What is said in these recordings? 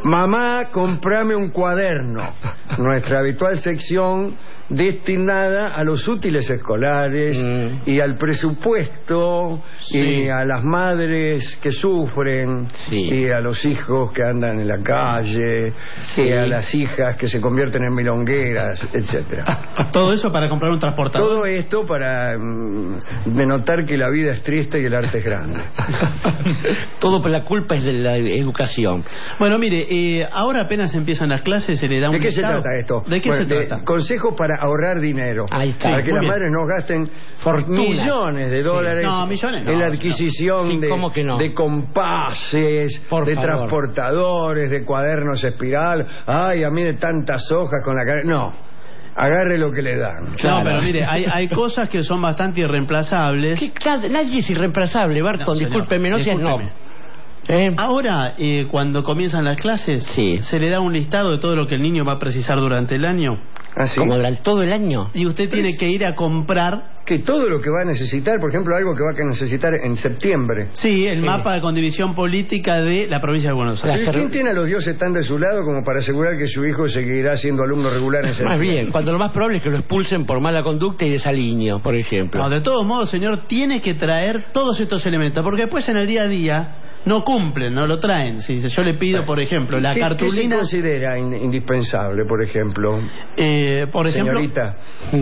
Mamá, comprame un cuaderno. Nuestra habitual sección destinada a los útiles escolares y al presupuesto y a las madres que sufren y a los hijos que andan en la calle y a las hijas que se convierten en milongueras, etcétera. Todo eso para comprar un transportador. Todo esto para denotar que la vida es triste y el arte es grande. Todo por la culpa es de la educación. Bueno, mire, ahora apenas empiezan las clases, se le da un ¿De qué se listado. trata esto? ¿De qué se trata? Consejos para ahorrar dinero. Ahí está. Para que las Muy bien. madres no gasten millones de dólares No, millones no, en la adquisición Sí, ¿cómo que no? de compases, Por de favor. transportadores, de cuadernos espiral. Ay, a mí de tantas hojas con la cara. No. Agarre lo que le dan. No, pero mire, hay cosas que son bastante irreemplazables. Nadie es irreemplazable, Barton, señor, discúlpeme, no seas no. discúlpeme. Ahora, cuando comienzan las clases, se le da un listado de todo lo que el niño va a precisar durante el año. ¿Ah, sí? Como durante todo el año. Y usted tiene que ir a comprar. Que todo lo que va a necesitar, por ejemplo, algo que va a necesitar en septiembre. Sí, el mapa con división política de la provincia de Buenos Aires. ¿Quién tiene a los dioses tan de su lado como para asegurar que su hijo seguirá siendo alumno regular en septiembre? Más bien, cuando lo más probable es que lo expulsen por mala conducta y desaliño, por ejemplo. No, de todos modos, señor, tiene que traer todos estos elementos, porque después en el día a día no cumplen, no lo traen. Si yo le pido, por ejemplo, la cartulina... ¿Qué se considera indispensable, por ejemplo? Por ejemplo... Señorita.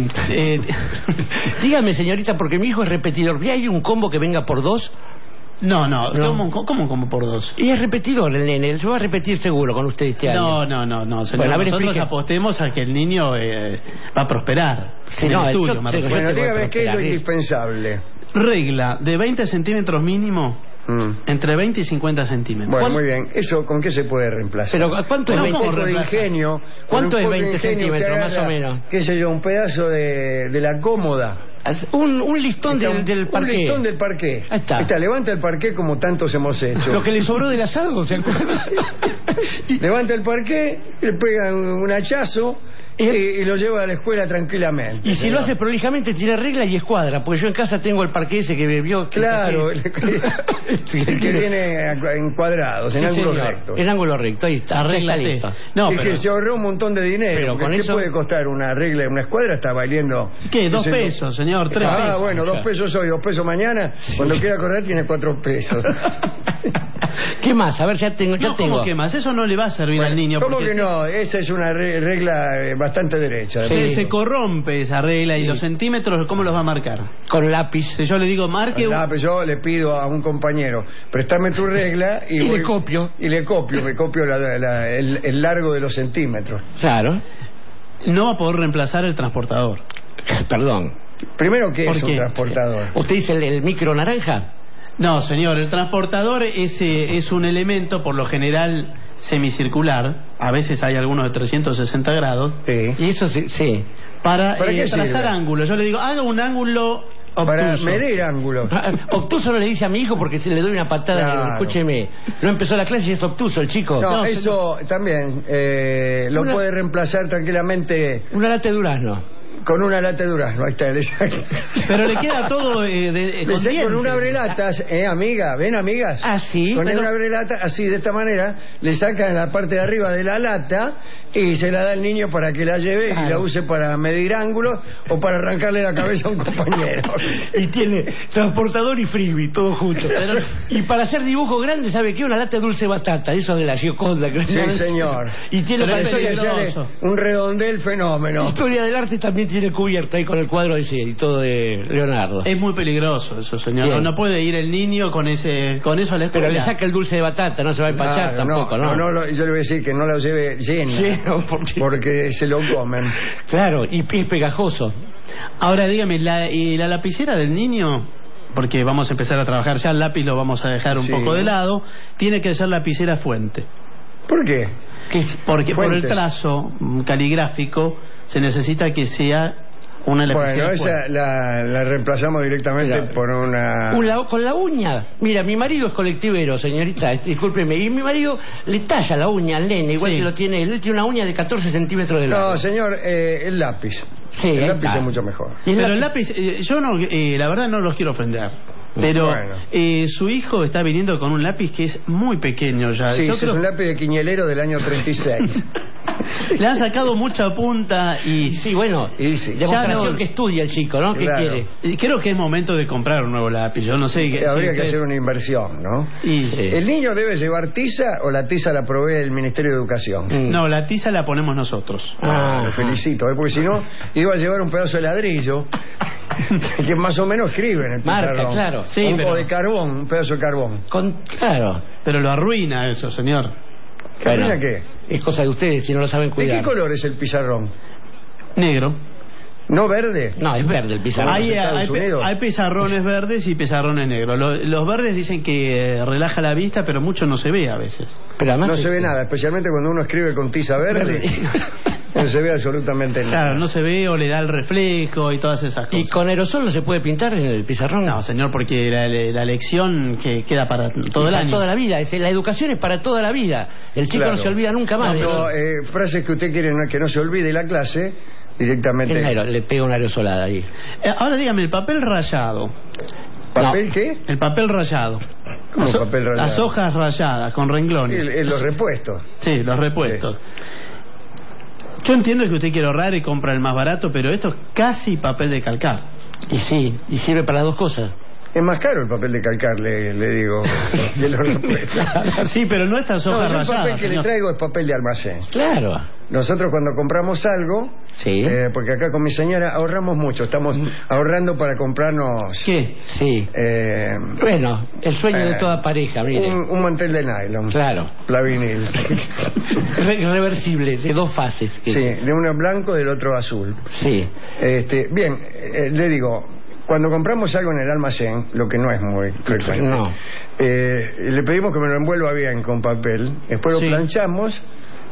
Dígame, señorita, porque mi hijo es repetidor. ¿Hay un combo que venga por dos? No. ¿Cómo por dos? Y es repetidor el nene, se va a repetir seguro con usted este año. No, señor. Bueno, a ver, nosotros explique. apostemos a que el niño va a prosperar. Sí, en no, el estudio, eso- me sí, refiero. Bueno, dígame qué es lo prosperar. indispensable. Regla de 20 centímetros mínimo, entre 20 y 50 centímetros. Bueno, muy bien. ¿Eso con qué se puede reemplazar? Pero ¿cuánto es Con un 20? poco de ingenio. ¿Cuánto con un es poco de 20 ingenio centímetros, que más o agarra, menos? qué sé yo, un pedazo de la cómoda. Un listón del parqué. Un listón del parqué. Ahí está. Levanta el parqué como tantos hemos hecho. Lo que le sobró del asado, ¿se acuerda? Levanta el parqué, le pega un hachazo y lo lleva a la escuela tranquilamente. Y si lo hace prolijamente, tiene regla y escuadra, porque yo en casa tengo el parqué ese que bebió. Claro, el que viene en cuadrados, en ángulo recto. En ángulo recto, ahí está. Arréglate. Listo. No, Es pero... que se ahorró un montón de dinero. Pero con ¿Qué eso- puede costar una regla? Una escuadra está valiendo... ¿Qué? 2 qué sé yo. pesos, señor, 3 pesos. Ah, bueno, 2 pesos hoy, 2 pesos mañana. Cuando quiera correr tiene 4 pesos. ¿Qué más? A ver, ya tengo. No, ¿cómo que más? Eso no le va a servir al niño. ¿Cómo porque que no? Esa es una regla bastante derecha. se corrompe esa regla y los centímetros, ¿cómo los va a marcar? Con lápiz. Si yo le digo, marque... Pues yo le pido a un compañero, préstame tu regla y le copio. Y me copio el largo de los centímetros. Claro. No va a poder reemplazar el transportador. Perdón. Primero, ¿qué ¿Por es un qué? transportador? ¿Usted dice el micro naranja? No, señor, el transportador es un elemento por lo general semicircular, a veces hay algunos de 360 grados, Sí. Y eso sí. para ¿Para qué trazar sirve? ángulos. Yo le digo, haga un ángulo Para obtuso. medir ángulos. Obtuso no le dice a mi hijo porque si le doy una patada, Claro. escúcheme, no empezó la clase y es obtuso el chico. No, No, eso también lo Una- puede reemplazar tranquilamente Una lata de durazno. con una lata de durazno. Ahí está, le saca. Pero le queda todo Le saca con un abrelatas, amiga, ¿ven, amigas? Ah, sí. Con Pero- un abrelata, así, de esta manera, le sacan la parte de arriba de la lata y se la da al niño para que la lleve y la use para medir ángulos o para arrancarle la cabeza a un compañero. Y tiene transportador y frisbee, todo junto. Y para hacer dibujo grande, ¿sabe qué? Una lata de dulce batata, eso de la Gioconda. Sí, señor. Y tiene Pero para eso Eso le peligroso. sale un redondel fenómeno. Historia del arte también tiene cubierta ahí con el cuadro ese y todo de Leonardo. Es muy peligroso eso, señor. Bien. No puede ir el niño con eso a la escuela. Pero le saca el dulce de batata, no se va a empachar Claro, tampoco, ¿no? yo le voy a decir que no la lleve llena, Lleno, porque se lo comen. Claro, y es pegajoso. Ahora dígame, la lapicera del niño, porque vamos a empezar a trabajar ya, el lápiz lo vamos a dejar un Sí. poco de lado, tiene que ser lapicera fuente. ¿Por qué? Porque por el Fuentes. trazo caligráfico se necesita que sea una lapicera Bueno, fuente. esa la reemplazamos directamente Mira. por una... Con la uña. Mira, mi marido es colectivero, señorita, discúlpeme. Y mi marido le talla la uña al nene, igual Sí. que lo tiene él. Él tiene una uña de 14 centímetros de largo. No, señor, el lápiz. Sí, el lápiz está. es mucho mejor. Pero el lápiz, yo no, la verdad no los quiero ofender. Pero Bueno. su hijo está viniendo con un lápiz que es muy pequeño ya. Sí, Yo es creo un lápiz de quiñelero del año 36. le han sacado mucha punta y Sí, bueno, Y sí. demostración Ya no- que estudia el chico, ¿no? ¿Qué Claro. quiere? y creo que es momento de comprar un nuevo lápiz. Yo no sé qué. Habría si que ustedes- hacer una inversión, ¿no? y- Sí. ¿El niño debe llevar tiza o la tiza la provee el Ministerio de Educación? No, la tiza la ponemos nosotros. Lo felicito, porque si no, iba a llevar un pedazo de ladrillo que más o menos escribe en el Marca, pizarrón. claro. Sí, o pero- de carbón, un pedazo de carbón. Claro. Pero lo arruina eso, señor. ¿Carmina Bueno, qué? es cosa de ustedes si no lo saben ¿De cuidar. qué color es el pizarrón? Negro. ¿No verde? No, es verde el pizarrón. Hay- Estados Unidos. Hay pizarrones verdes y pizarrones negros. Los verdes dicen que relaja la vista, pero mucho no se ve a veces. Pero además No se ve nada, especialmente cuando uno escribe con tiza verde. No se ve absolutamente nada. Claro, no se ve o le da el reflejo y todas esas ¿Y cosas. con aerosol no se puede pintar en el pizarrón? No, señor, porque la lección que queda para todo el Para año. toda la vida. La educación es para toda la vida. El chico Claro. no se olvida nunca más. No, frases que usted quiere que no se olvide la clase, directamente. Le pega una aerosolada ahí. Ahora dígame, el papel rayado. ¿Papel qué? El papel rayado. ¿Cómo papel rayado? Las hojas rayadas con renglones. Los repuestos. Sí, los repuestos. Yo entiendo que usted quiere ahorrar y compra el más barato, pero esto es casi papel de calcar. Y sí, y sirve para las dos cosas. Es más caro el papel de calcar, le digo, de los repuestos. Sí, pero no estas No, hojas yo el papel rayadas, que le señor. traigo es papel de almacén. Claro. Nosotros cuando compramos algo, Sí. porque acá con mi señora ahorramos mucho, estamos ahorrando para comprarnos ¿Qué? Sí. eh, Bueno, el sueño de toda pareja, mire. un mantel de nylon, Claro. la vinil. Reversible, de dos fases. Sí, de uno blanco y del otro azul. Sí. Bien, le digo, cuando compramos algo en el almacén, lo que no es muy frecuente, No. le pedimos que me lo envuelva bien con papel, después Sí. lo planchamos,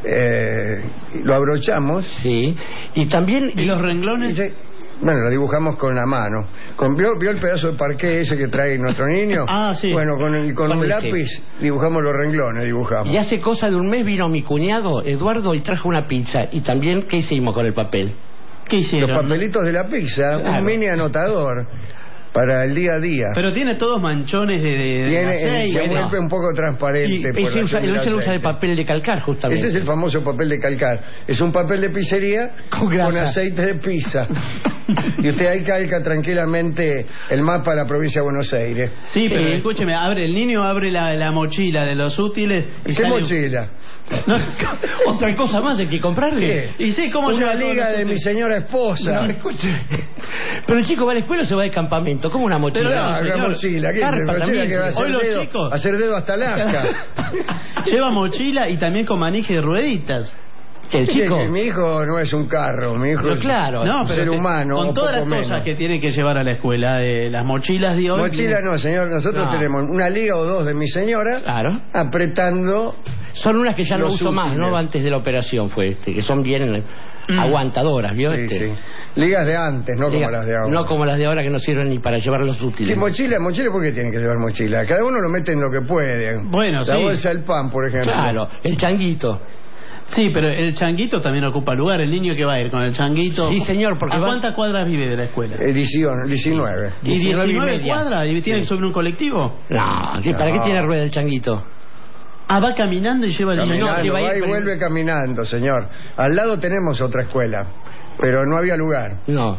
lo abrochamos Sí. Y también... ¿Y los renglones? bueno, lo dibujamos con la mano. ¿Vio el pedazo de parqué ese que trae nuestro niño? Ah, sí. Bueno, con Con un ese. lápiz dibujamos los renglones, dibujamos. Y hace cosa de un mes vino mi cuñado, Eduardo, y trajo una pizza. Y también, ¿qué hicimos con el papel? ¿Qué hicieron? Los papelitos de la pizza, Claro. un mini anotador para el día a día. Pero tiene todos manchones de Tiene, aceite. se bueno. vuelve un poco transparente. Y por ese la usa, acción del ese lo usa de aceite. papel de calcar, justamente. Ese es el famoso papel de calcar. Es un papel de pizzería Con grasa. aceite de pizza. Y usted ahí calca tranquilamente el mapa de la provincia de Buenos Aires. Sí, pero Sí. escúcheme, el niño abre la mochila de los útiles y ¿Qué sale un- mochila? No, Otra cosa más hay que comprarle. y sí, ¿cómo Una lleva todos liga los de mi útiles? señora esposa. No, escuche. Pero el chico va a la escuela o se va de campamento. ¿Cómo una mochila? Pero No, señor. una mochila. ¿Qué? Carpa Mochila también. que va a hacer Hoy los dedo, chicos. hacer dedo hasta Alaska. Lleva mochila y también con manije de rueditas. El chico. Que mi hijo no es un carro, mi hijo Pero es claro. No, un pero ser humano. con o todas las poco cosas menos. que tiene que llevar a la escuela, las mochilas de hoy. Mochila no, señor. Nosotros No. tenemos una liga o dos de mi señora Claro. apretando. Son unas que ya no Los uso más, útiles. ¿no? Antes de la operación fue que son bien aguantadoras, ¿vio? Sí, sí. Ligas de antes, no Diga, como las de ahora. No como las de ahora que no sirven ni para llevar los útiles. Sí, mochila, ¿por qué tiene que llevar mochila? Cada uno lo mete en lo que puede. Bueno, la sí. bolsa del pan, por ejemplo. Claro, el changuito. Sí, pero el changuito también ocupa lugar. El niño que va a ir con el changuito. Sí, señor, porque ¿A va- cuántas cuadras vive de la escuela? 19. ¿Y 19 y 19 media. cuadras? ¿Y tiene que subir un colectivo? No, ¿sí? ¿Para qué No. tiene rueda el changuito? Ah, va caminando y lleva el Caminando, changuito. que va a ir, va y pero- vuelve caminando, señor. Al lado tenemos otra escuela, pero no había lugar. No.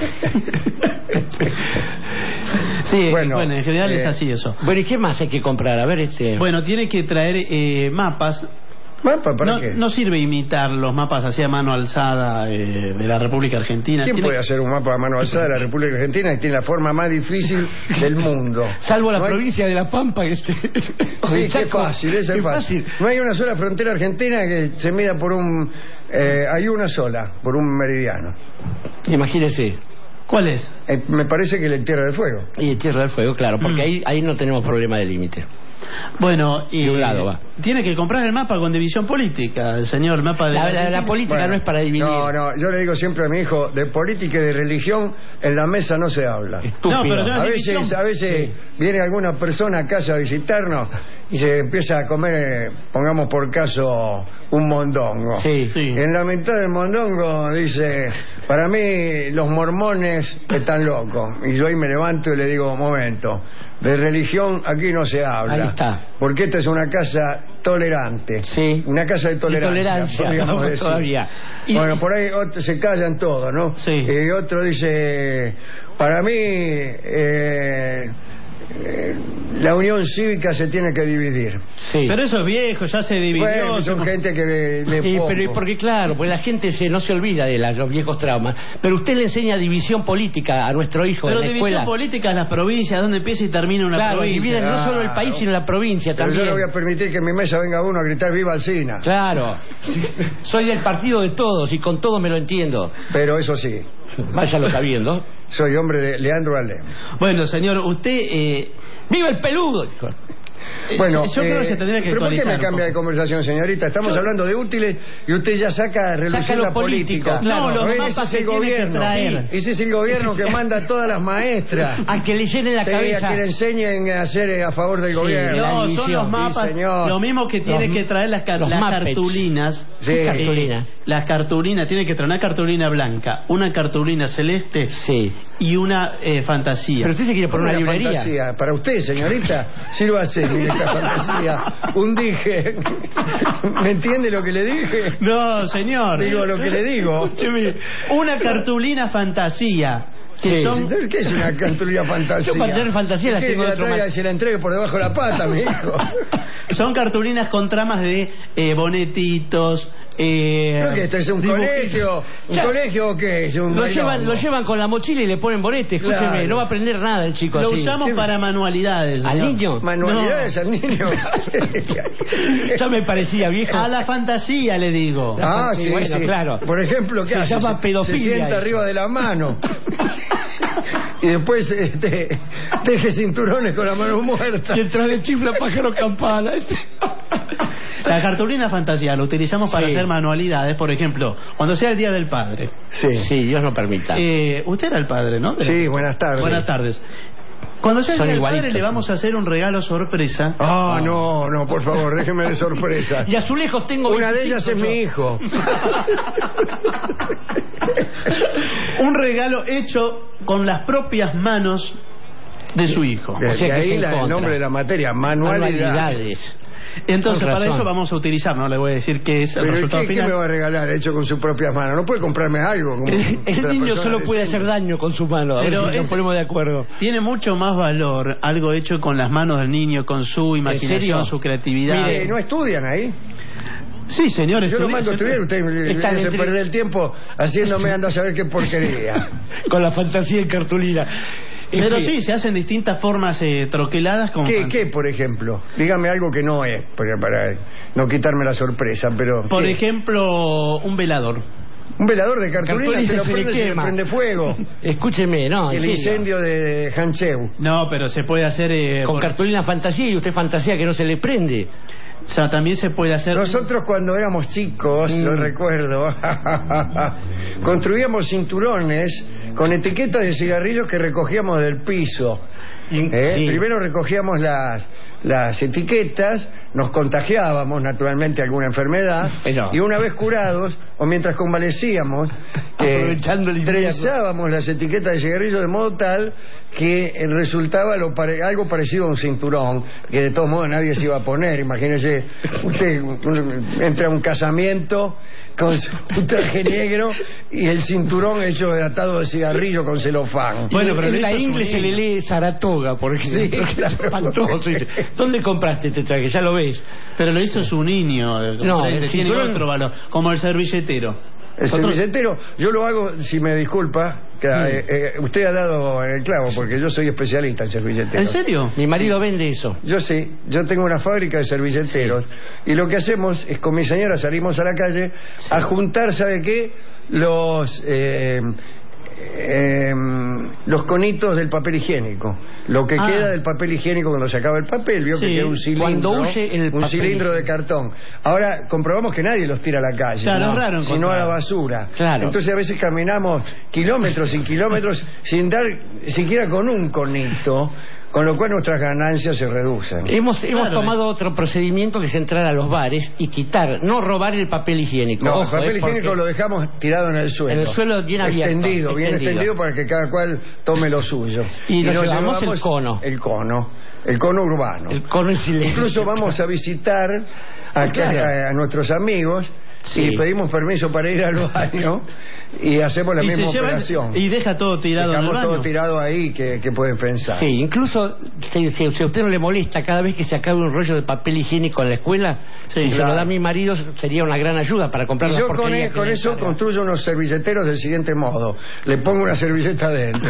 Sí, Bueno, bueno, en general es así eso. Bueno, ¿y qué más hay que comprar? A ver, Bueno, tiene que traer mapas. ¿Mapa para qué? No sirve imitar los mapas así a mano alzada de la República Argentina. ¿Quién Tiene- puede hacer un mapa a mano alzada de la República Argentina que tiene la forma más difícil del mundo? Salvo la No hay- provincia de La Pampa. Sí, qué fácil, eso es fácil. No hay una sola frontera argentina que se mida por un... hay una sola, por un meridiano. Imagínese. ¿Cuál es? Me parece que el Tierra del Fuego. Y Tierra del Fuego, claro, porque Mm. ahí no tenemos problema de límite. Bueno, y De un lado va. tiene que comprar el mapa con división política, el señor, el mapa de La política Bueno, no es para dividir. No, yo le digo siempre a mi hijo, de política y de religión en la mesa no se habla. Estúpido. No, pero no- A veces viene alguna persona a casa a visitarnos y se empieza a comer, pongamos por caso, un mondongo. Sí. Sí. En la mitad del mondongo dice, Para mí los mormones están locos. Y yo ahí me levanto y le digo, momento, de religión aquí no se habla. Ahí está. Porque esta es una casa tolerante. Sí. Una casa de tolerancia, podríamos decir. Todavía. Bueno, por ahí se callan todos, ¿no? Sí. Y otro dice, para mí la unión cívica se tiene que dividir. Sí. Pero eso es viejo, ya se dividió. Bueno, son gente que le Sí, poco. pero porque claro, pues la gente no se olvida de los viejos traumas. Pero usted le enseña división política a nuestro hijo Pero en la división escuela. política es las provincias, donde empieza y termina una Claro, provincia. dividen no solo el Claro. país, sino la provincia Pero también. yo no voy a permitir que en mi mesa venga uno a gritar viva Alsina. Claro. Soy del partido de todos y con todo me lo entiendo. Pero eso sí, Váyalo sabiendo. soy hombre de Leandro Alem. Bueno, señor, usted... ¡Viva el peludo! Bueno, yo creo que se tendría que ¿pero por qué actualizar me cambia un de poco. conversación, señorita? Estamos hablando de útiles y usted ya saca a relucir Saca lo la político, política. claro. No, los Ese mapas es el que tiene que gobierno. traer. Ese es el gobierno que manda a todas las maestras. A que le llenen la Sí, cabeza. a que le enseñen a hacer a favor del Sí, gobierno. la No, son división. los mapas, Sí, señor. lo mismo que tiene Los- que traer las los Muppets. cartulinas. Sí. Cartulina. Las cartulinas, tiene que traer una cartulina blanca, una cartulina celeste Sí. y una fantasía. Pero usted se quiere poner una librería. Fantasía. Para usted, señorita, sírvase mire, esta fantasía. Un dije. ¿Me entiende lo que le dije? No, señor. Digo lo que le digo. Escúcheme, una cartulina fantasía. Que Sí. son... ¿Qué es una cartulina fantasía? Yo para tener fantasía la ¿Qué, tengo que de otro traiga mal. y se la entregue por debajo de la pata, mi hijo? Son cartulinas con tramas de bonetitos. ¿Pero que esto es un dibujitos. colegio? ¿Un Ya. colegio o qué es? ¿Un Lo bailongo? llevan con la mochila y le ponen bonete. Escúcheme, Claro. no va a aprender nada el chico Lo así. usamos para manualidades. ¿Al señor. niño? ¿Manualidades al niño? Ya me parecía viejo. A la fantasía, le digo. Ah, sí, Bueno, sí. claro. Por ejemplo, ¿qué Se hace? llama pedofilia. Se sienta arriba de la mano. Y después teje cinturones con la mano muerta. Mientras le chifla pájaro campana. La cartulina fantasía lo utilizamos para Sí. hacer manualidades, por ejemplo, cuando sea el Día del Padre. Sí. Sí, Dios no permita. Usted era el padre, ¿no? Sí, buenas tardes. Buenas tardes. Cuando sea el Son Día del Padre igualitos. le vamos a hacer un regalo sorpresa. Ah, no, no, por favor, déjeme de sorpresa. Y azulejos tengo Una de 25 ellas es yo. mi hijo. Un regalo hecho con las propias manos de su hijo. De O sea que ahí se el encontra. nombre de la materia, manualidad. Manualidades. Entonces, Con para razón. eso vamos a utilizar, no le voy a decir qué es el Pero ¿y resultado ¿qué me final. va a regalar hecho con sus propias manos? ¿No puede comprarme algo? Como El otra niño persona solo puede decide? hacer daño con su mano. A ver Pero si nos es- ponemos de acuerdo. Tiene mucho más valor algo hecho con las manos del niño, con su serio? imaginación, su creatividad. Mire, ¿No estudian ahí? Sí, señor. Yo lo mando a estudiar, usted Están se entre- pierde el tiempo haciéndome anda a saber qué porquería. Con la fantasía en cartulina. Pero En fin, sí, se hacen distintas formas troqueladas con... ¿Qué, por ejemplo? Dígame algo que no es, para no quitarme la sorpresa, pero... Por ¿qué? ejemplo, un velador. Un velador de cartulina Cartulina se lo se le prende, se le quema. prende fuego. Escúcheme, no, en El serio. incendio de Hancheu. No, pero se puede hacer... Con por- cartulina fantasía y usted fantasía que no se le prende. O sea, también se puede hacer... Nosotros cuando éramos chicos, lo recuerdo, construíamos cinturones con etiquetas de cigarrillos que recogíamos del piso. Sí. Primero recogíamos las etiquetas, nos contagiábamos naturalmente alguna enfermedad Pero- y una vez curados o mientras convalecíamos Aprovechando el invierno. trenzábamos las etiquetas de cigarrillos de modo tal que resultaba algo parecido a un cinturón que de todos modos nadie se iba a poner. Imagínese, usted entra a un casamiento con su traje negro y el cinturón hecho de atado de cigarrillo con celofán. Bueno, pero en la eso es un inglés se le lee Saratoga, por ejemplo. Sí, que es claro. espantoso. Dice, ¿dónde compraste este traje? Ya lo ves. Pero lo hizo su niño. No, comprende, el tiene cinturón- otro valor. Como el servilletero. El Nosotros- servilletero, yo lo hago, si me disculpa, que, usted ha dado en el clavo, porque yo soy especialista en servilleteros. ¿En serio? Mi marido vende eso. Yo sí, yo tengo una fábrica de servilleteros y lo que hacemos es con mi señora salimos a la calle a juntar, ¿sabe qué? Los conitos del papel higiénico. Lo que Ah. queda del papel higiénico cuando se acaba el papel, vio Sí, que queda un cilindro, cuando huye el un papel. cilindro de cartón. Ahora comprobamos que nadie los tira a la calle, Claro, ¿no? es raro sino encontrar. a la basura. Claro. Entonces a veces caminamos kilómetros y kilómetros sin dar siquiera con un conito. con lo cual nuestras ganancias se reducen. Hemos tomado otro procedimiento, que es entrar a los bares y quitar, no robar el papel higiénico. No, ojo, el papel higiénico lo dejamos tirado en el suelo. En el suelo bien abierto. Bien extendido para que cada cual tome lo suyo. Y nos llevamos el cono. El cono urbano. El cono en silencio. Incluso vamos a visitar a nuestros amigos. Sí. Y pedimos permiso para ir al baño y hacemos la misma operación. Y deja todo tirado en el baño. Todo tirado ahí, que pueden pensar. Sí, incluso si a usted no le molesta, cada vez que se acabe un rollo de papel higiénico en la escuela, si se lo da a mi marido, sería una gran ayuda para comprar las porquerías. Yo con eso construyo unos servilleteros del siguiente modo: le pongo una servilleta adentro.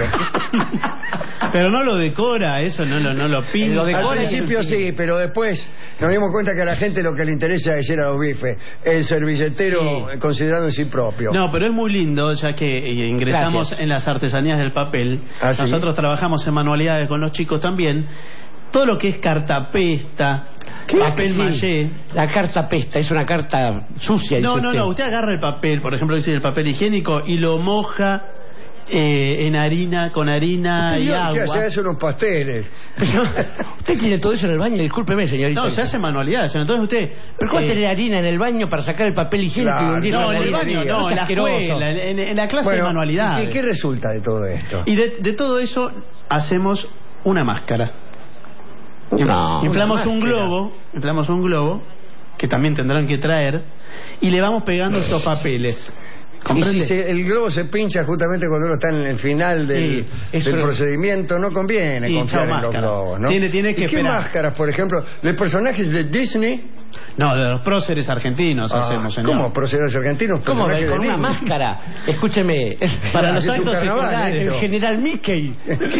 Pero no lo decora, eso no lo pinta. Al principio sí, pero después nos dimos cuenta que a la gente lo que le interesa es ir a los bifes. El servilletero considerado en sí propio. No, pero es muy lindo, ya que ingresamos en las artesanías del papel. ¿Sí? Nosotros trabajamos en manualidades con los chicos también. Todo lo que es cartapesta, papel maché. La cartapesta es una carta sucia. No, usted agarra el papel, por ejemplo, el papel higiénico, y lo moja en harina, con harina y agua. Se hacen unos pasteles. Pero, usted tiene todo eso en el baño, discúlpeme, señorita. No, se hace manualidades. Entonces usted... ¿Pero cuál tiene harina en el baño para sacar el papel higiénico y hundirlo en el baño? No, en la escuela, en la clase de manualidades. ¿Qué resulta de todo esto? Y de todo eso hacemos una máscara. Inflamos un globo, que también tendrán que traer, y le vamos pegando estos papeles. ¿Comprende? Y si el globo se pincha justamente cuando uno está en el final del procedimiento, no conviene confiar en los globos, ¿no? Tiene que ¿Y qué esperar. máscaras, por ejemplo, de personajes de Disney? No, de los próceres argentinos hacemos, señor. ¿Cómo? ¿Próceres argentinos? ¿Cómo? Con una máscara. Escúcheme. Para los actos escolares. El general Mickey.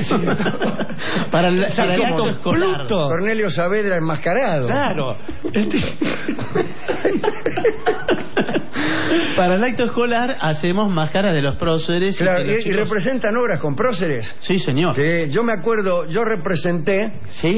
Para el acto escolar. Cornelio Saavedra enmascarado. Claro. Para el acto escolar hacemos máscaras de los próceres. Claro, y representan obras con próceres. Sí, señor. Yo me acuerdo, yo representé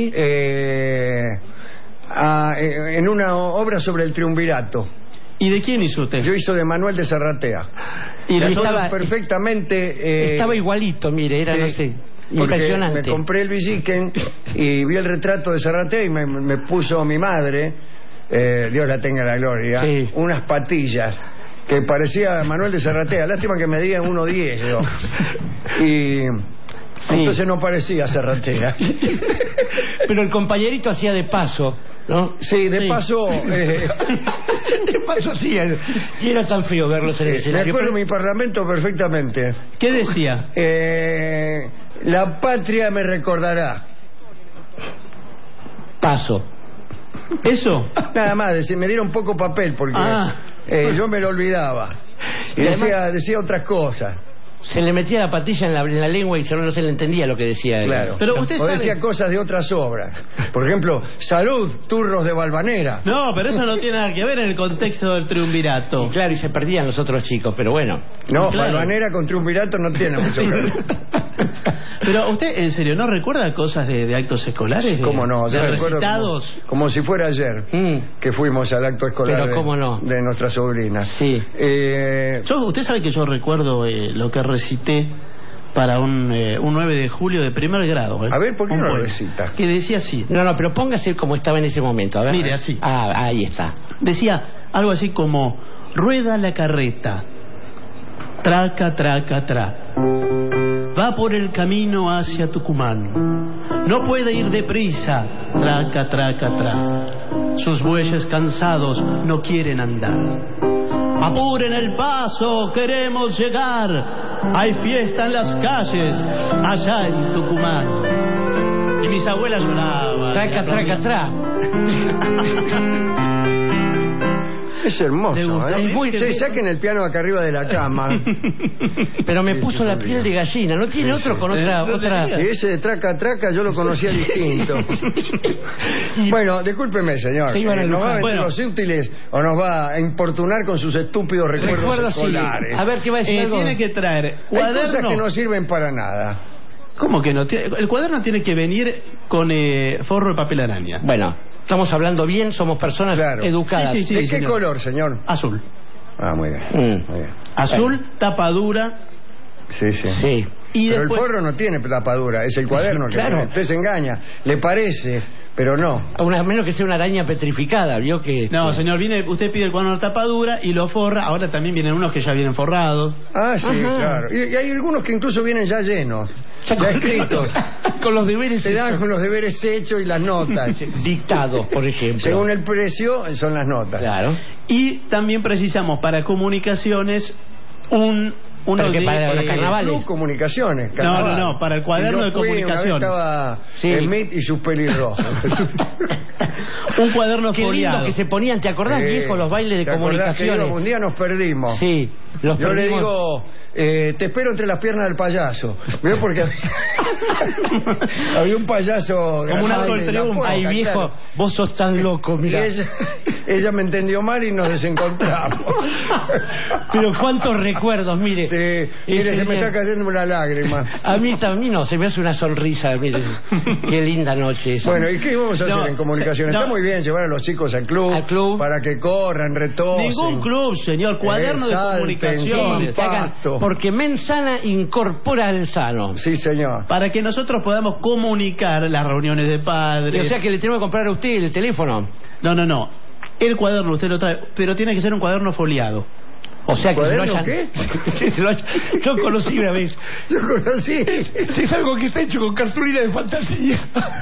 en una obra sobre el triunvirato. ¿Y de quién hizo usted? Yo hice de Manuel de Serratea. Y estaba perfectamente... estaba igualito, mire, era, no sé, impresionante. Me compré el Villiquen y vi el retrato de Serratea y me puso mi madre, Dios la tenga en la gloria, unas patillas que parecía Manuel de Serratea. Lástima que me digan 1.10 yo. Y... entonces no parecía Serratea. Pero el compañerito hacía de paso, ¿no? Sí, de paso. De paso sí. Y era tan feo verlos en el escenario. Me acuerdo mi parlamento perfectamente. ¿Qué decía? La patria me recordará. Paso. ¿Eso? Nada más, me dieron poco papel porque yo me lo olvidaba. Y decía otras cosas. Se le metía la patilla en la lengua y no se le entendía lo que decía. Claro. Pero usted sabe... decía cosas de otras obras. Por ejemplo, salud, turros de Valvanera. No, pero eso no tiene nada que ver en el contexto del triunvirato. Y claro, y se perdían los otros chicos, pero bueno. No, claro. Valvanera con triunvirato no tiene mucho que ver. Pero usted, en serio, ¿no recuerda cosas de actos escolares? ¿Cómo no? Yo recuerdo como si fuera ayer que fuimos al acto escolar de nuestra sobrina. Sí. Usted sabe que yo recuerdo lo que recité para un 9 de julio de primer grado. A ver, ¿por qué no lo recita? Que decía así. No, pero póngase como estaba en ese momento. A ver. Mire, así. Ahí está. Decía algo así como: rueda la carreta, traca, traca, tra. Va por el camino hacia Tucumán. No puede ir deprisa, traca, traca, tra. Sus bueyes cansados no quieren andar. Apuren el paso, queremos llegar. Hay fiesta en las calles, allá en Tucumán. Y mis abuelas lloraban. Traca, traca, tra. Es hermoso, ¿eh? Saquen el piano acá arriba de la cama. Pero me puso la piel de gallina. ¿No tiene otro con otra? Y ese de traca, traca yo lo conocía distinto. Bueno, discúlpeme, señor. ¿Nos va a vender los útiles o nos va a importunar con sus estúpidos recuerdos escolares? A ver, ¿qué va a decir algo? Tiene que traer cuaderno. Hay cosas que no sirven para nada. ¿Cómo que no? El cuaderno tiene que venir con forro de papel araña. Bueno, estamos hablando bien, somos personas educadas. Sí, ¿de qué color, señor? Azul. Muy bien. Azul, tapa dura. Sí. Y pero después... el forro no tiene tapadura, es el cuaderno que Claro. usted se engaña. Le parece, pero no. A menos que sea una araña petrificada, vio que... No, señor, usted pide el cuaderno de tapadura y lo forra. Ahora también vienen unos que ya vienen forrados. Ah, sí, Ajá. claro. Y hay algunos que incluso vienen ya llenos, ya escritos. Con los deberes Te dan con los deberes hechos y las notas. dictados, por ejemplo. Según el precio, son las notas. Claro. Y también precisamos para comunicaciones uno ¿Para qué? de... ¿Para los carnavales? Club Comunicaciones. No, carnaval. no, para el cuaderno Y yo de fui, comunicación. Una vez estaba Sí. Smith y sus pelirrojos. un cuaderno Qué foliado. lindo que se ponían, ¿te acordás, viejo, los bailes de ¿te acordás que comunicaciones? un día nos perdimos. Sí, los Yo le perdimos. digo, te espero entre las piernas del payaso. ¿Veo? Porque había un payaso Como un grande árbol en la triunfo. puerta, Ay, viejo, claro. vos sos tan loco, Y mira. ella me entendió mal y nos desencontramos. Pero cuántos recuerdos, mire. Sí, mire, se me señor. está cayendo una lágrima. A mí también no, se me hace una sonrisa, mire. Qué linda noche esa. Bueno, ¿y qué vamos a hacer No, en comunicaciones? no. Está muy bien llevar a los chicos al club, para que corran, retosen. Ningún club, señor. Cuaderno de Salten, comunicaciones. Que hagan- Pasto. porque mens sana incorpora al sano. Sí, señor. Para que nosotros podamos comunicar las reuniones de O padres. sea que le tenemos que comprar a usted el teléfono. No. El cuaderno usted lo trae, pero tiene que ser un cuaderno foliado. O sea que se lo ¿Cuaderno hayan... qué? Sí, yo conocí una vez. Yo conocí. Sí, es algo que está hecho con cartulina de fantasía.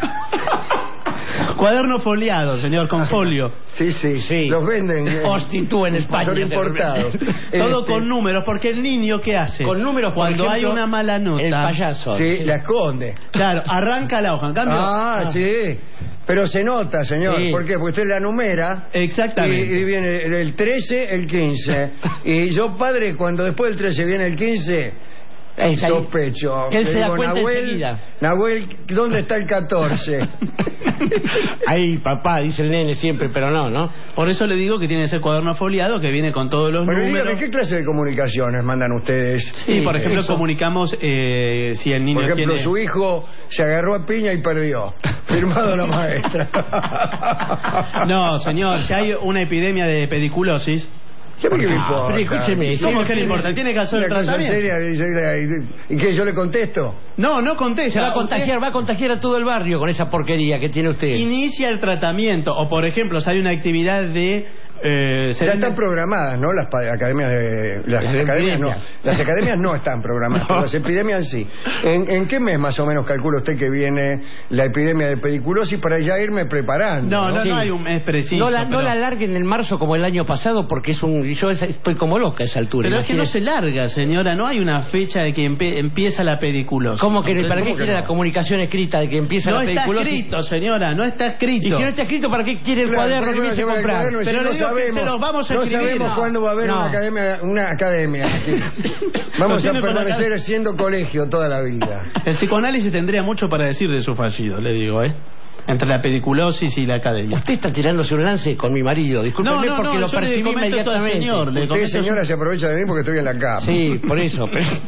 Cuaderno foliado, señor, con folio. Sí, sí, Sí. los venden. Hostitú en España. Son importados. Todo con números, porque el niño, ¿qué hace? Con números, por Cuando hay ejemplo, una mala nota. El payaso. Sí, la esconde. Claro, arranca la hoja. En cambio, Ah, sí. Pero se nota, señor. Sí. ¿Por qué? Porque usted la numera. Exactamente. Y viene el 13, el 15. Y yo, padre, cuando después del 13 viene el 15, Es ahí. sospecho. Él Le se da digo, cuenta Nahuel, enseguida. Nahuel, ¿dónde está el 14? Ahí, papá, dice el nene siempre, pero no. Por eso le digo que tiene que ser cuaderno foliado, que viene con todos los Bueno, números. dígame, ¿qué clase de comunicaciones mandan ustedes? Sí, por ejemplo, eso. comunicamos si el niño Por ejemplo, tiene... su hijo se agarró a piña y perdió. Firmado la maestra. No, señor, si hay una epidemia de pediculosis... ¿Qué me importa? Pero escúcheme, ¿Cómo que le importa? Tiene que hacer el Una cosa tratamiento. seria, ¿y qué? ¿Yo le contesto? No contesta. Se va a contagiar a todo el barrio con esa porquería que tiene usted. Inicia el tratamiento. O, por ejemplo, si hay una actividad de... Ya están programadas, ¿no? Las academias de... Las academias no. Las academias no están programadas, pero las epidemias sí. ¿En qué mes más o menos calcula usted que viene la epidemia de pediculosis para ya irme preparando? No Sí. hay un mes preciso. No la pero- alarguen en marzo como el año pasado porque yo estoy como loca a esa altura. Pero es que no imagínese. se larga, señora. No hay una fecha de que empieza la pediculosis. ¿Cómo que para qué ¿Cómo que quiere no? la comunicación escrita de que empieza No la está pediculosis? escrito, señora. No está Y escrito. si no está escrito, ¿para qué quiere el Claro, cuaderno ¿por que qué viene a llevar el comprar? cuaderno y Pero si le no digo que sabemos, se los vamos a no escribir. sabemos No. cuándo va a haber No. una academia aquí. Vamos a tiene para permanecer acá. siendo colegio toda la vida. El psicoanálisis tendría mucho para decir de su fallido, le digo, ¿eh? Entre la pediculosis y la academia. Usted está tirándose un lance con mi marido. Discúlpeme No, porque lo yo le percibí comento esto al inmediatamente. señor. Le Usted, comento señora, se aprovecha de mí porque estoy en la cama. Sí, por eso.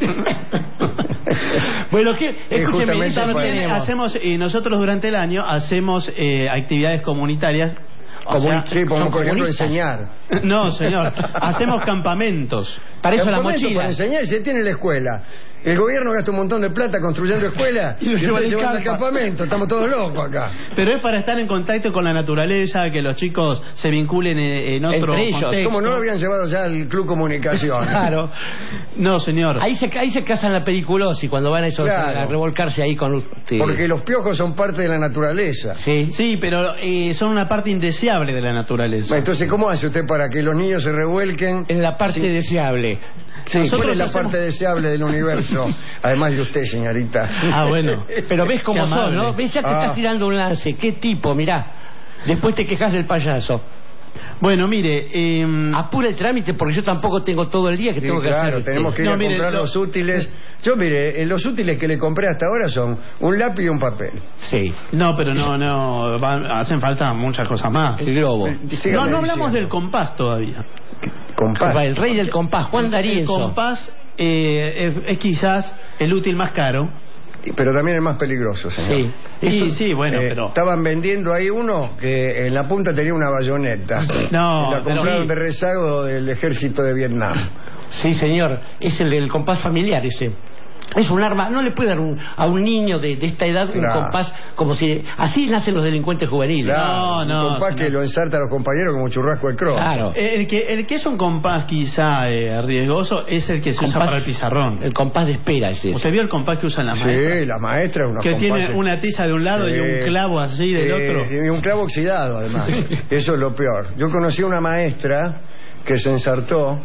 Bueno, ¿qué? Escúcheme, justamente esa no para- tenemos. hacemos y nosotros durante el año hacemos actividades comunitarias. O sea, Sí, como son por ejemplo comunistas. enseñar. no, señor, hacemos campamentos. Para eso la Campamento mochila. Para enseñar y se tiene la escuela. El gobierno gasta un montón de plata construyendo escuelas Y lo y llevan ustedes en llevan al campa. campamento. Estamos todos locos acá. Pero es para estar en contacto con la naturaleza, que los chicos se vinculen en otro Entre ellos. contexto. Como no lo habían llevado ya al Club Comunicación. Claro. No, señor. Ahí se casan la pediculosis cuando van a, eso, Claro. a revolcarse ahí con usted. Porque los piojos son parte de la naturaleza. Sí. Sí, pero son una parte indeseable de la naturaleza. Entonces, ¿cómo hace usted para que los niños se revuelquen? En la parte Sí. deseable. Sí, Nosotros ¿cuál es la hacemos- parte deseable del universo? Además de usted, señorita. Ah, bueno. Pero ves cómo Qué son, amable. ¿no? Ves, ya te Ah. estás tirando un lance. ¿Qué tipo? Mirá. Después te quejas del payaso. Bueno, mire, Apura el trámite porque yo tampoco tengo todo el día que Sí, tengo que claro, hacer. tenemos que ir No, a mire, comprar lo- los útiles. Yo, mire, los útiles que le compré hasta ahora son un lápiz y un papel. Sí. no, pero hacen falta muchas cosas más. El globo. Sígame No hablamos diciendo. del compás todavía. Compás. El rey del compás, Juan El D'Arienzo. compás es quizás el útil más caro. Pero también el más peligroso, señor. Sí. Sí, bueno, pero... Estaban vendiendo ahí uno que en la punta tenía una bayoneta. No, Y la pero compraron sí. de rezago del ejército de Vietnam. Sí, señor. Es el del compás familiar ese. Es un arma, no le puede dar a un niño de esta edad un compás como si... Así nacen los delincuentes juveniles. Claro, un compás que lo ensarta a los compañeros como churrasco de cromo. Claro. El que es un compás quizá riesgoso es el que se usa para el pizarrón. El compás de espera es ese. ¿Usted vio el compás que usan las maestras? Sí, la maestra unos que compases. tiene una tiza de un lado y un clavo así del otro. Y un clavo oxidado, además. Eso es lo peor. Yo conocí a una maestra que se ensartó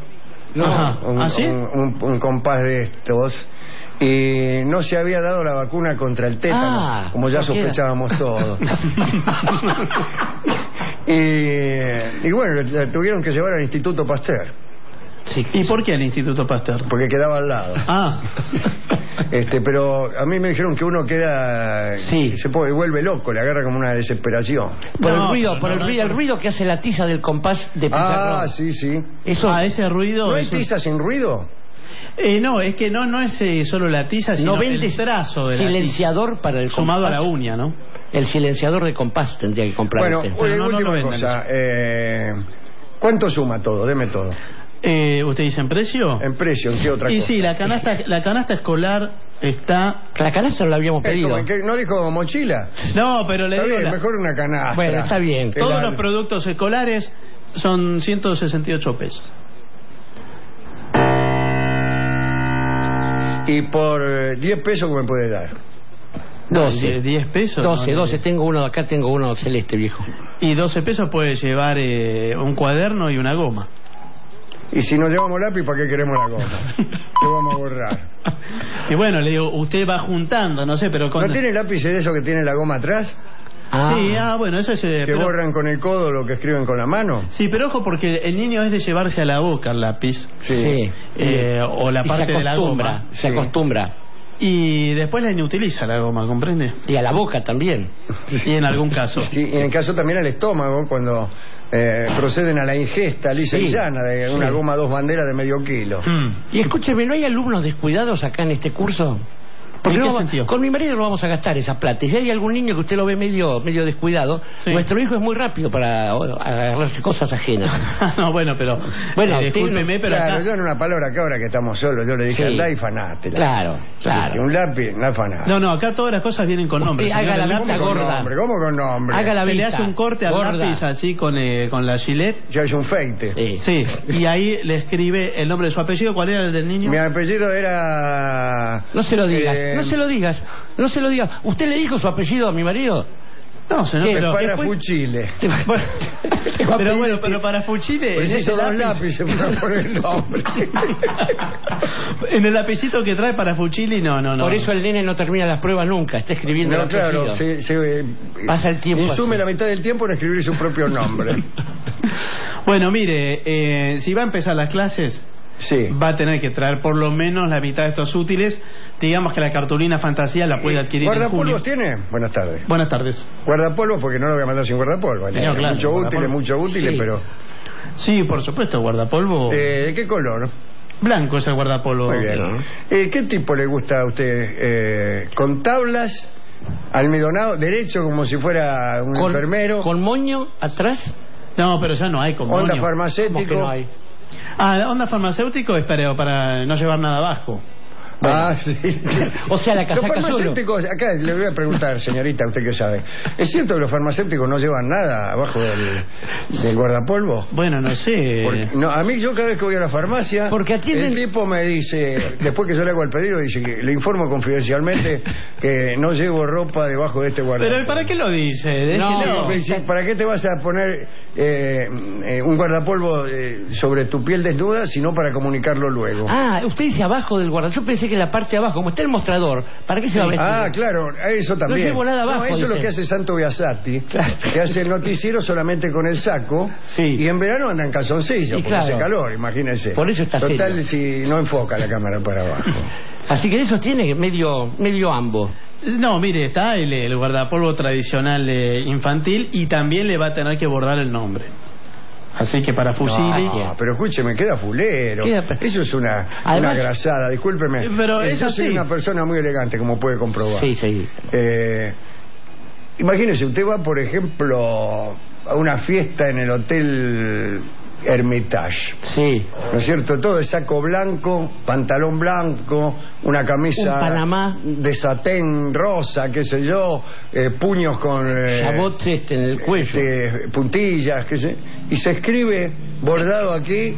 un compás de estos y no se había dado la vacuna contra el tétano, como ya sospechábamos todos. y bueno, la tuvieron que llevar al Instituto Pasteur. Sí. ¿Y por qué el Instituto Pasteur? Porque quedaba al lado. Pero a mí me dijeron que uno queda... se vuelve loco, le agarra como una desesperación. Por el ruido que hace la tiza del compás de pizarrón. Sí. Eso, ese ruido... ¿No hay tiza sin ruido? No, es que no es solo la tiza, sino el trazo de silenciador la para el compás. Sumado a la uña, ¿no? El silenciador de compás tendría que comprar usted. Bueno, última cosa. ¿Cuánto suma todo? Deme todo. ¿Usted dice en precio? En precio, ¿en qué otra cosa? Y sí, la canasta escolar está... La canasta no la habíamos pedido. ¿No dijo mochila? No, pero le digo... mejor una canasta. Bueno, está bien. Todos los productos escolares son 168 pesos. ¿Y por 10 pesos me puede dar? 12. 10 pesos. 12. Tengo uno acá, tengo uno celeste, viejo. Y 12 pesos puede llevar un cuaderno y una goma. Y si nos llevamos lápiz, ¿para qué queremos la goma? ¿Qué vamos a borrar? Y bueno, le digo, usted va juntando, no sé, pero... ¿No tiene lápices de eso que tiene la goma atrás? Sí, bueno, eso es... ¿Que borran con el codo lo que escriben con la mano? Sí, pero ojo, porque el niño es de llevarse a la boca el lápiz. Sí. O la parte de la goma. Se acostumbra. Y después la inutiliza la goma, ¿comprende? Y a la boca también. Y en algún caso. Sí, y en el caso también al estómago, cuando proceden a la ingesta lisa y llana de una goma 2 banderas de medio kilo. Y escúcheme, ¿no hay alumnos descuidados acá en este curso? ¿En qué sentido? Con mi marido no vamos a gastar esa plata. Y si hay algún niño que usted lo ve medio descuidado, nuestro hijo es muy rápido para agarrarse cosas ajenas. No, bueno, pero... discúlpeme, pero claro, acá... yo en una palabra que ahora que estamos solos, yo le dije, andá y fanate. Claro. Un lápiz, no fanate. No, acá todas las cosas vienen con nombre. Haga la vista gorda. ¿Cómo con nombre? Haga la Se vista le hace un corte al lápiz así con la Gillette. Ya es un feite. Sí, y ahí le escribe el nombre de su apellido. ¿Cuál era el del niño? Mi apellido era... No se lo digas, no se lo digas. No se lo diga. ¿Usted le dijo su apellido a mi marido? No, pero para Fuchile. Pero bueno, pero para Fuchile... Pues hizo dos lápices para poner el nombre. En el lapicito que trae para Fuchile, no. Por eso el nene no termina las pruebas nunca. Está escribiendo el apellido. Pasa el tiempo. Insume la mitad del tiempo en escribir su propio nombre. Bueno, mire, si va a empezar las clases... va a tener que traer por lo menos la mitad de estos útiles. Digamos que la cartulina fantasía la puede adquirir en junio. ¿Guardapolvos tiene? Buenas tardes. Buenas tardes. Guardapolvos, porque no lo voy a mandar sin guardapolvos. No, claro, mucho útiles, pero... Sí, por supuesto, guardapolvo. ¿De qué color? Blanco es el guardapolvo. Muy bien. ¿Qué tipo le gusta a usted? ¿Con tablas? ¿Almidonado? ¿Derecho como si fuera un enfermero? ¿Con moño atrás? No, pero ya no hay con moño. ¿Onda farmacéutico? ¿Cómo que no hay? Onda farmacéutico es para no llevar nada abajo. Bueno. Sí. O sea, la casaca los farmacéuticos, acá le voy a preguntar, señorita, usted que sabe. ¿Es cierto que los farmacéuticos no llevan nada abajo del guardapolvo? Bueno, no sé. A mí yo cada vez que voy a la farmacia, el tipo me dice, después que yo le hago el pedido, dice que le informo confidencialmente que no llevo ropa debajo de este guardapolvo. ¿Pero para qué lo dice? ¿Para qué te vas a poner un guardapolvo sobre tu piel desnuda, sino para comunicarlo luego? Usted dice abajo del guardapolvo. Yo pensé que la parte de abajo, como está el mostrador, ¿para qué se va a vestir? Claro, eso también. No llevo nada abajo. Eso es lo que hace Santo Biasati, que hace el noticiero solamente con el saco, y en verano anda en calzoncillo, porque hace calor, imagínense. Por eso está total, si no enfoca la cámara para abajo. Así que eso tiene medio ambos. No, mire, está el guardapolvo tradicional infantil, y también le va a tener que bordar el nombre. Así que para Fuchile... pero escúcheme, queda fulero. Eso es una grasada, discúlpeme. Pero yo soy una persona muy elegante, como puede comprobar. Sí. Imagínese, usted va, por ejemplo, a una fiesta en el hotel Hermitage. Sí. ¿No es cierto? Todo de saco blanco, pantalón blanco, una camisa Un Panamá de satén rosa, qué sé yo, puños con Chabot en el cuello, puntillas, qué sé, y se escribe bordado aquí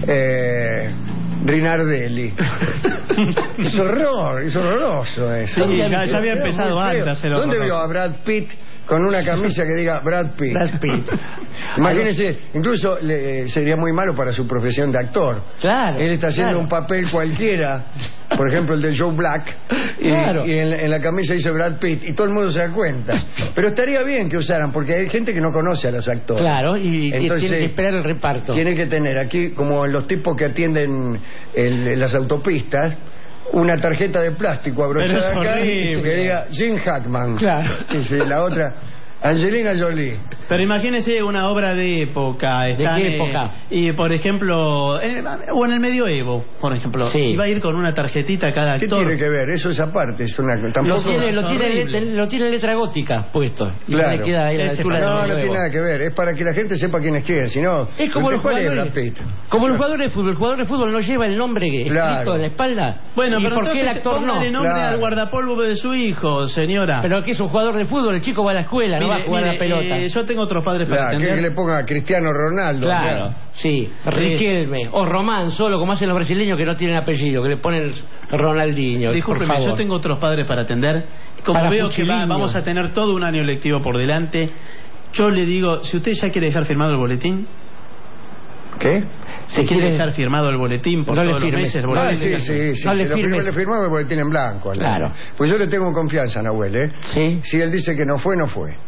Rinaldelli. Es horroroso eso. Sí, ya había empezado antes. ¿Dónde vio a Brad Pitt con una camisa que diga Brad Pitt? Brad Pitt. Imagínese, incluso sería muy malo para su profesión de actor. Claro. Él está haciendo un papel cualquiera, por ejemplo el de Joe Black, y en la camisa dice Brad Pitt, y todo el mundo se da cuenta. Pero estaría bien que usaran, porque hay gente que no conoce a los actores. Claro, y entonces tiene que esperar el reparto. Tiene que tener aquí, como los tipos que atienden las autopistas, una tarjeta de plástico abrochada acá que diga Jim Hackman. Claro. Y la otra, Angelina Jolie. Pero imagínese una obra de época. ¿De qué época? Y por ejemplo, o en el medioevo, por ejemplo. Sí. Iba a ir con una tarjetita cada actor. ¿Qué tiene que ver? Eso es aparte. Es una, tampoco... Lo tiene letra gótica puesto. Claro. Y le queda ahí a la altura no tiene nada que ver. Es para que la gente sepa quién es quién. Si no, es como los jugadores. Como los jugadores de fútbol. El jugador de fútbol no lleva el nombre escrito en la espalda. Bueno, pero ¿por qué el actor no? Póngale nombre al guardapolvo de su hijo, señora. Pero que es un jugador de fútbol. El chico va a la escuela, no va a jugar a la pelota. Yo tengo otros padres para atender. Que le ponga a Cristiano Ronaldo. Claro, sí. Riquelme. O Román, solo como hacen los brasileños que no tienen apellido, que le ponen Ronaldinho. Discúlpeme, yo tengo otros padres para atender. Como para veo Puchiliño. que vamos a tener todo un año lectivo por delante, yo le digo, si usted ya quiere dejar firmado el boletín... ¿Qué? ¿Se quiere dejar firmado el boletín por todos los meses? El boletín? Sí. No le firmamos el boletín en blanco. Claro. Pues yo le tengo confianza a Nahuel, ¿eh? Sí. Si él dice que no fue, no fue.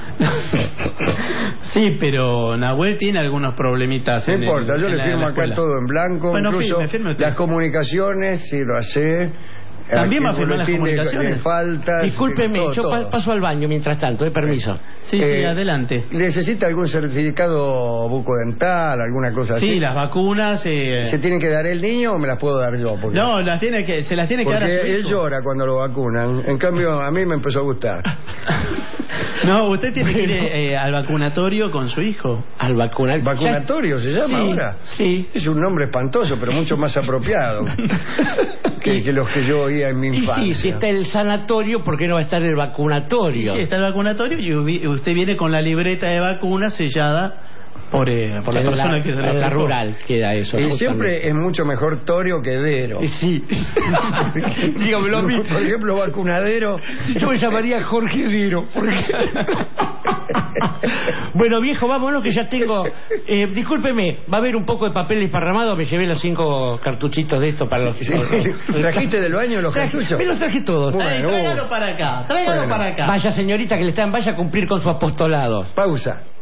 Sí, pero Nahuel tiene algunos problemitas. No importa, yo le firmo acá todo en blanco. Bueno, incluso firme las comunicaciones, sí lo hace. También va a firmar las comunicaciones. De faltas. Discúlpeme, yo todo. paso al baño mientras tanto, permiso. Sí, adelante. ¿Necesita algún certificado bucodental, alguna cosa así? Sí, las vacunas. ¿Se tienen que dar el niño o me las puedo dar yo? Porque... No, se las tiene que dar a su hijo. Porque él llora cuando lo vacunan. En cambio, a mí me empezó a gustar. No, usted tiene que ir al vacunatorio con su hijo. ¿Al vacunatorio? ¿Vacunatorio se llama ahora? Sí. Es un nombre espantoso, pero mucho más apropiado que los que yo oía en mi infancia. Y sí, si está el sanatorio, ¿por qué no va a estar el vacunatorio? Sí, está el vacunatorio y usted viene con la libreta de vacunas sellada por la persona que se la rural queda eso. Y siempre es mucho mejor torio que dero. Sí. Dígamelo a mí. Por ejemplo, vacunadero. Yo me llamaría Jorge Dero. Bueno, viejo, vámonos que ya tengo... discúlpeme, ¿va a haber un poco de papel desparramado? Me llevé los 5 cartuchitos de esto para los... ¿Trajiste del baño los cartuchos? Me los traje todos. Bueno, tráigalo para acá, para acá. Vaya, señorita, que le están... Vaya a cumplir con su apostolado. Pausa.